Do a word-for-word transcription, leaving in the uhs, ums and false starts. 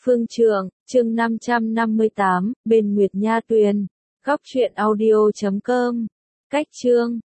Phương Trượng, chương năm trăm năm mươi tám, bên Nguyệt Nha Tuyền. Góc truyện audio chấm com. Cách chương